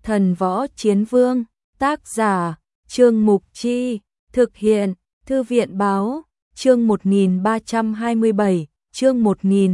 Thần Võ Chiến Vương, tác giả, Trương Mục Chi, thực hiện, Thư viện Báo, chương 1327, chương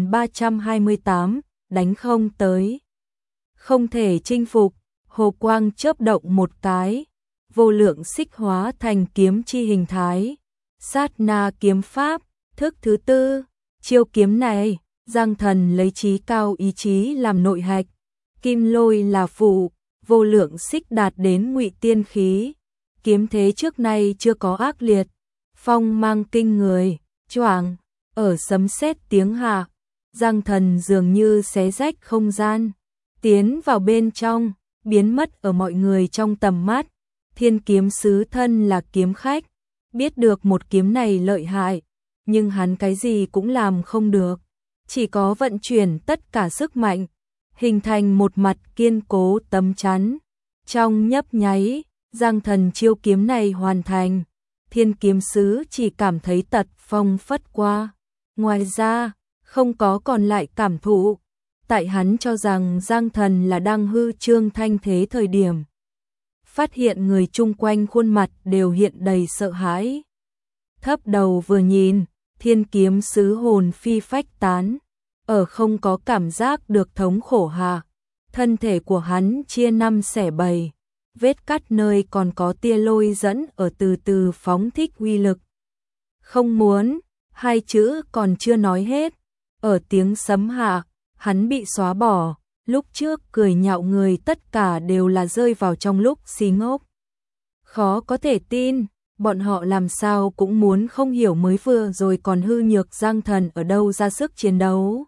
1328, đánh không tới. Không thể chinh phục, hồ quang chớp động một cái, vô lượng xích hóa thành kiếm chi hình thái. Sát na kiếm pháp, thức thứ tư, chiêu kiếm này, Giang Thần lấy chí cao ý chí làm nội hạch, kim lôi là phụ, vô lượng xích đạt đến ngụy tiên khí. Kiếm thế trước nay chưa có ác liệt, phong mang kinh người, choàng, ở sấm sét tiếng hạ, Giang Thần dường như xé rách không gian, tiến vào bên trong, biến mất ở mọi người trong tầm mắt. Thiên kiếm sứ thân là kiếm khách, biết được một kiếm này lợi hại, nhưng hắn cái gì cũng làm không được, chỉ có vận chuyển tất cả sức mạnh, hình thành một mặt kiên cố tấm chắn. Trong nhấp nháy, Giang Thần chiêu kiếm này hoàn thành, thiên kiếm sứ chỉ cảm thấy tật phong phất qua, ngoài ra không có còn lại cảm thụ. Tại hắn cho rằng Giang Thần là đang hư trương thanh thế thời điểm, phát hiện người chung quanh khuôn mặt đều hiện đầy sợ hãi. Thấp đầu vừa nhìn, thiên kiếm sứ hồn phi phách tán, ở không có cảm giác được thống khổ hạ, thân thể của hắn chia năm xẻ bảy, vết cắt nơi còn có tia lôi dẫn ở từ từ phóng thích uy lực. Không muốn, hai chữ còn chưa nói hết, ở tiếng sấm hạ, hắn bị xóa bỏ. Lúc trước cười nhạo người tất cả đều là rơi vào trong lúc si ngốc. Khó có thể tin, bọn họ làm sao cũng muốn không hiểu mới vừa rồi còn hư nhược Giang Thần ở đâu ra sức chiến đấu.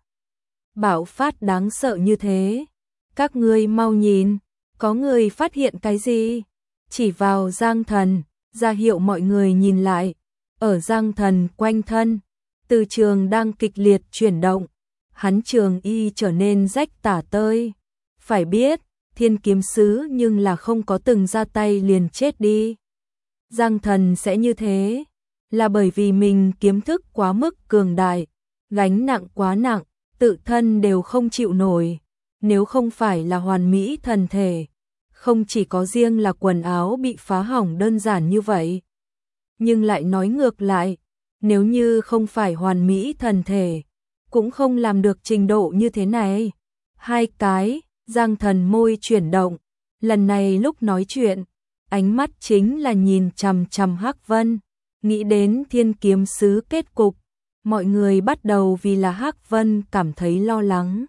Bạo phát đáng sợ như thế. Các ngươi mau nhìn, có người phát hiện cái gì? Chỉ vào Giang Thần, ra hiệu mọi người nhìn lại. Ở Giang Thần quanh thân, từ trường đang kịch liệt chuyển động. Hắn trường y trở nên rách tả tơi. Phải biết, thiên kiếm sứ nhưng là không có từng ra tay liền chết đi. Giang Thần sẽ như thế, là bởi vì mình kiếm thức quá mức cường đại, gánh nặng quá nặng, tự thân đều không chịu nổi. Nếu không phải là hoàn mỹ thần thể, không chỉ có riêng là quần áo bị phá hỏng đơn giản như vậy. Nhưng lại nói ngược lại, nếu như không phải hoàn mỹ thần thể, cũng không làm được trình độ như thế này. Hai cái, Giang Thần môi chuyển động, lần này lúc nói chuyện, ánh mắt chính là nhìn chằm chằm Hắc Vân, nghĩ đến thiên kiếm sứ kết cục, mọi người bắt đầu vì là Hắc Vân cảm thấy lo lắng.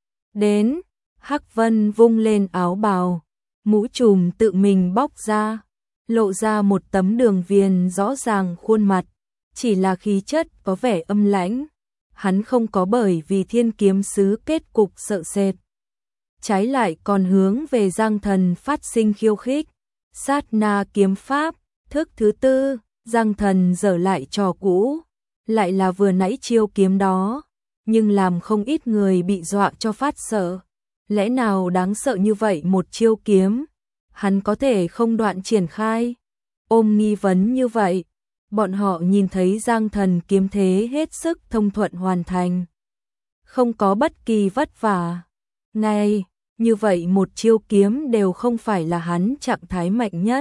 Đến, Hắc Vân vung lên áo bào, mũ trùm tự mình bóc ra, lộ ra một tấm đường viền rõ ràng khuôn mặt, chỉ là khí chất có vẻ âm lãnh. Hắn không có bởi vì thiên kiếm sứ kết cục sợ sệt, trái lại còn hướng về Giang Thần phát sinh khiêu khích. Sát na kiếm pháp, thức thứ tư, Giang Thần dở lại trò cũ, lại là vừa nãy chiêu kiếm đó, nhưng làm không ít người bị dọa cho phát sợ. Lẽ nào đáng sợ như vậy một chiêu kiếm, hắn có thể không đoạn triển khai? Ôm nghi vấn như vậy, bọn họ nhìn thấy Giang Thần kiếm thế hết sức thông thuận hoàn thành, không có bất kỳ vất vả. Ngay, như vậy một chiêu kiếm đều không phải là hắn trạng thái mạnh nhất.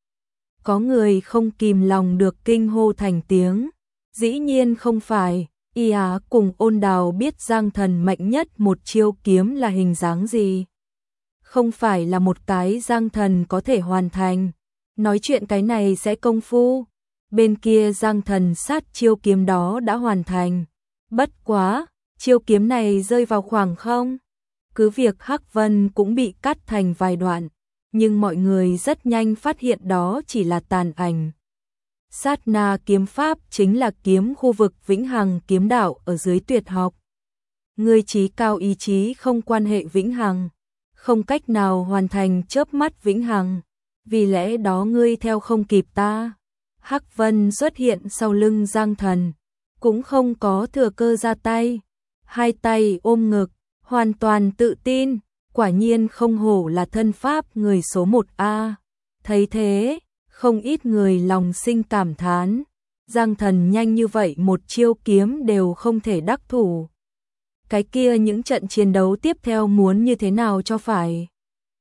Có người không kìm lòng được kinh hô thành tiếng. Dĩ nhiên không phải, Y Á cùng Ôn Đào biết Giang Thần mạnh nhất một chiêu kiếm là hình dáng gì. Không phải là một cái Giang Thần có thể hoàn thành. Nói chuyện cái này sẽ công phu. Bên kia Giang Thần sát chiêu kiếm đó đã hoàn thành. Bất quá, chiêu kiếm này rơi vào khoảng không. Cứ việc Hắc Vân cũng bị cắt thành vài đoạn, nhưng mọi người rất nhanh phát hiện đó chỉ là tàn ảnh. Sát na kiếm pháp chính là kiếm khu vực vĩnh hằng kiếm đạo ở dưới tuyệt học. Ngươi chí cao ý chí không quan hệ vĩnh hằng, không cách nào hoàn thành chớp mắt vĩnh hằng, vì lẽ đó ngươi theo không kịp ta. Hắc Vân xuất hiện sau lưng Giang Thần, cũng không có thừa cơ ra tay, hai tay ôm ngực, hoàn toàn tự tin, quả nhiên không hổ là thân pháp người số 1A. Thấy thế, không ít người lòng sinh cảm thán, Giang Thần nhanh như vậy một chiêu kiếm đều không thể đắc thủ. Cái kia những trận chiến đấu tiếp theo muốn như thế nào cho phải?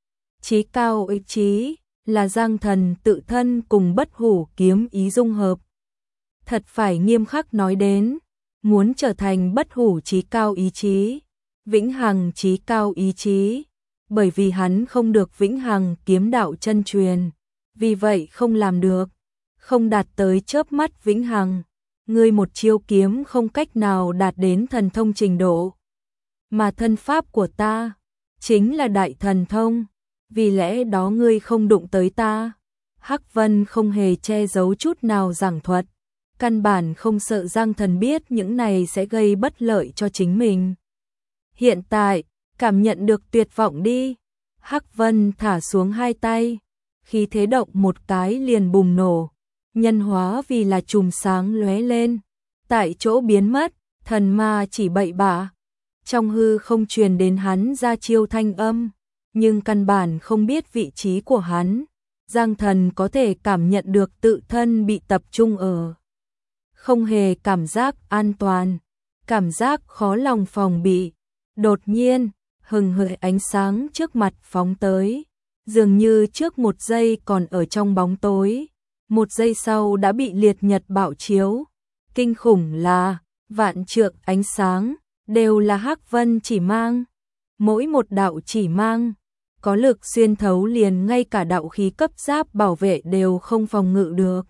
Chí cao ý chí, là Giang Thần tự thân cùng bất hủ kiếm ý dung hợp. Thật phải nghiêm khắc nói đến, muốn trở thành bất hủ chí cao ý chí, vĩnh hằng chí cao ý chí, bởi vì hắn không được vĩnh hằng kiếm đạo chân truyền, vì vậy không làm được, không đạt tới chớp mắt vĩnh hằng. Ngươi một chiêu kiếm không cách nào đạt đến thần thông trình độ, mà thân pháp của ta chính là đại thần thông, vì lẽ đó ngươi không đụng tới ta. Hắc Vân không hề che giấu chút nào giảng thuật, căn bản không sợ Giang Thần biết những này sẽ gây bất lợi cho chính mình. Hiện tại, cảm nhận được tuyệt vọng đi. Hắc Vân thả xuống hai tay, khí thế động một cái liền bùng nổ, nhân hóa vì là chùm sáng lóe lên, tại chỗ biến mất, thần ma chỉ bậy bạ. Trong hư không truyền đến hắn ra chiêu thanh âm, nhưng căn bản không biết vị trí của hắn. Giang Thần có thể cảm nhận được tự thân bị tập trung ở, không hề cảm giác an toàn, cảm giác khó lòng phòng bị. Đột nhiên, hừng hực ánh sáng trước mặt phóng tới, dường như trước một giây còn ở trong bóng tối, một giây sau đã bị liệt nhật bạo chiếu. Kinh khủng là, vạn trượng ánh sáng, đều là Hắc Vân chỉ mang. Mỗi một đạo chỉ mang, có lực xuyên thấu liền ngay cả đạo khí cấp giáp bảo vệ đều không phòng ngự được.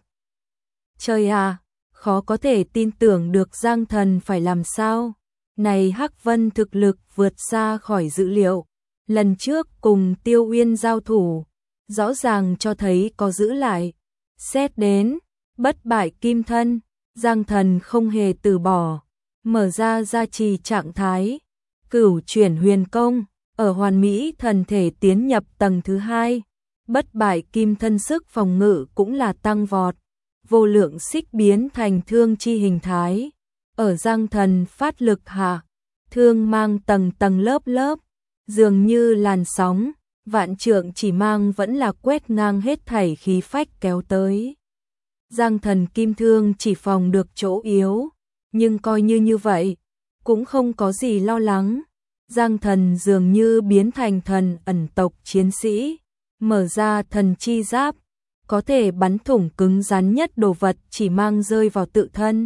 Trời à, khó có thể tin tưởng được Giang Thần phải làm sao. Này Hắc Vân thực lực vượt xa khỏi dữ liệu. Lần trước cùng Tiêu Uyên giao thủ, rõ ràng cho thấy có giữ lại. Xét đến, bất bại kim thân, Giang Thần không hề từ bỏ, mở ra gia trì trạng thái, cửu chuyển huyền công, ở hoàn mỹ thần thể tiến nhập tầng thứ 2. Bất bại kim thân sức phòng ngự cũng là tăng vọt, vô lượng xích biến thành thương chi hình thái. Ở Giang Thần phát lực hạ, thương mang tầng tầng lớp lớp, dường như làn sóng, vạn trượng chỉ mang vẫn là quét ngang hết thảy khí phách kéo tới. Giang Thần kim thương chỉ phòng được chỗ yếu, nhưng coi như vậy, cũng không có gì lo lắng. Giang Thần dường như biến thành thần ẩn tộc chiến sĩ, mở ra thần chi giáp, có thể bắn thủng cứng rắn nhất đồ vật chỉ mang rơi vào tự thân,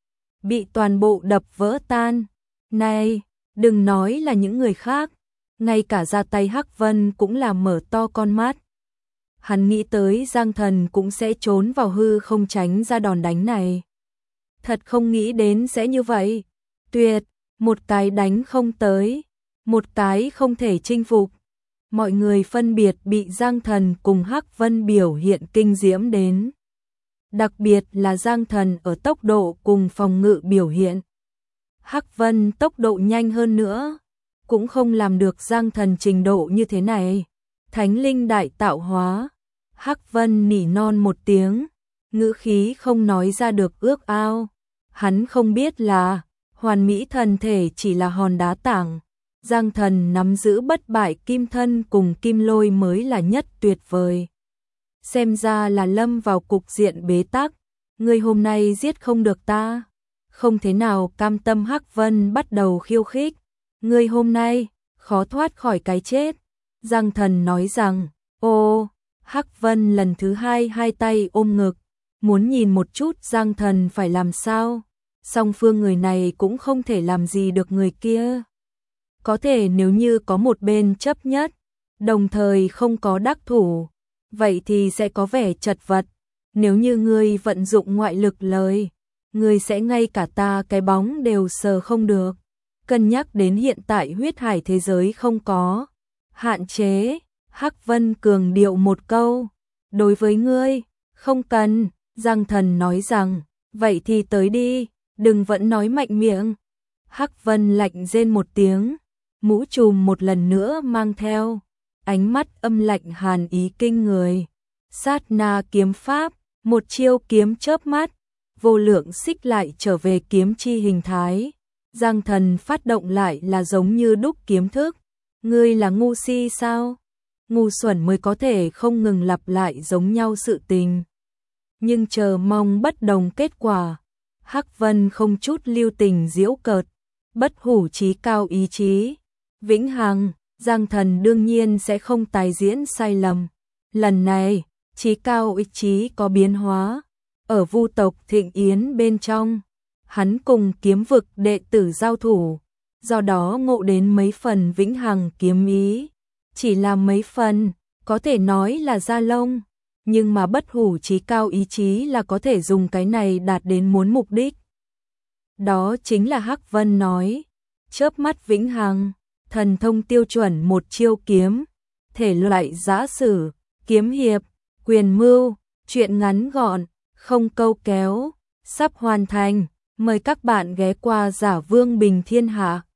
bị toàn bộ đập vỡ tan. Này, đừng nói là những người khác, ngay cả ra tay Hắc Vân cũng là mở to con mắt. Hắn nghĩ tới Giang Thần cũng sẽ trốn vào hư không tránh ra đòn đánh này. Thật không nghĩ đến sẽ như vậy. Tuyệt, một cái đánh không tới, một cái không thể chinh phục. Mọi người phân biệt bị Giang Thần cùng Hắc Vân biểu hiện kinh diễm đến. Đặc biệt là Giang Thần ở tốc độ cùng phòng ngự biểu hiện. Hắc Vân tốc độ nhanh hơn nữa, cũng không làm được Giang Thần trình độ như thế này. Thánh linh đại tạo hóa, Hắc Vân nỉ non một tiếng, ngữ khí không nói ra được ước ao. Hắn không biết là, hoàn mỹ thần thể chỉ là hòn đá tảng. Giang Thần nắm giữ bất bại kim thân cùng kim lôi mới là nhất tuyệt vời. Xem ra là lâm vào cục diện bế tắc, ngươi hôm nay giết không được ta. Không thế nào cam tâm. Hắc Vân bắt đầu khiêu khích, ngươi hôm nay khó thoát khỏi cái chết. Giang Thần nói rằng, ô, Hắc Vân lần thứ 2 hai tay ôm ngực, muốn nhìn một chút Giang Thần phải làm sao. Song phương người này cũng không thể làm gì được người kia. Có thể nếu như có một bên chấp nhất, đồng thời không có đắc thủ, vậy thì sẽ có vẻ chật vật. Nếu như ngươi vận dụng ngoại lực lời, ngươi sẽ ngay cả ta cái bóng đều sờ không được. Cân nhắc đến hiện tại huyết hải thế giới không có hạn chế, Hắc Vân cường điệu một câu, đối với ngươi, không cần. Giang Thần nói rằng, vậy thì tới đi, đừng vẫn nói mạnh miệng. Hắc Vân lạnh rên một tiếng, mũ trùm một lần nữa mang theo, ánh mắt âm lạnh hàn ý kinh người. Sát na kiếm pháp, một chiêu kiếm chớp mắt, vô lượng xích lại trở về kiếm chi hình thái. Giang Thần phát động lại là giống như đúc kiếm thức. Ngươi là ngu si sao? Ngu xuẩn mới có thể không ngừng lặp lại giống nhau sự tình, nhưng chờ mong bất đồng kết quả. Hắc Vân không chút lưu tình giễu cợt, bất hủ chí cao ý chí, vĩnh hằng. Giang Thần đương nhiên sẽ không tái diễn sai lầm. Lần này, Chí Cao ý chí có biến hóa. Ở Vu tộc Thịnh Yến bên trong, hắn cùng kiếm vực đệ tử giao thủ, do đó ngộ đến mấy phần vĩnh hằng kiếm ý. Chỉ là mấy phần, có thể nói là da lông, nhưng mà bất hủ chí cao ý chí là có thể dùng cái này đạt đến muốn mục đích. Đó chính là Hắc Vân nói, chớp mắt vĩnh hằng, thần thông tiêu chuẩn một chiêu kiếm, thể loại giã sử, kiếm hiệp, quyền mưu, truyện ngắn gọn, không câu kéo, sắp hoàn thành. Mời các bạn ghé qua Giả Vương Bình Thiên Hạ.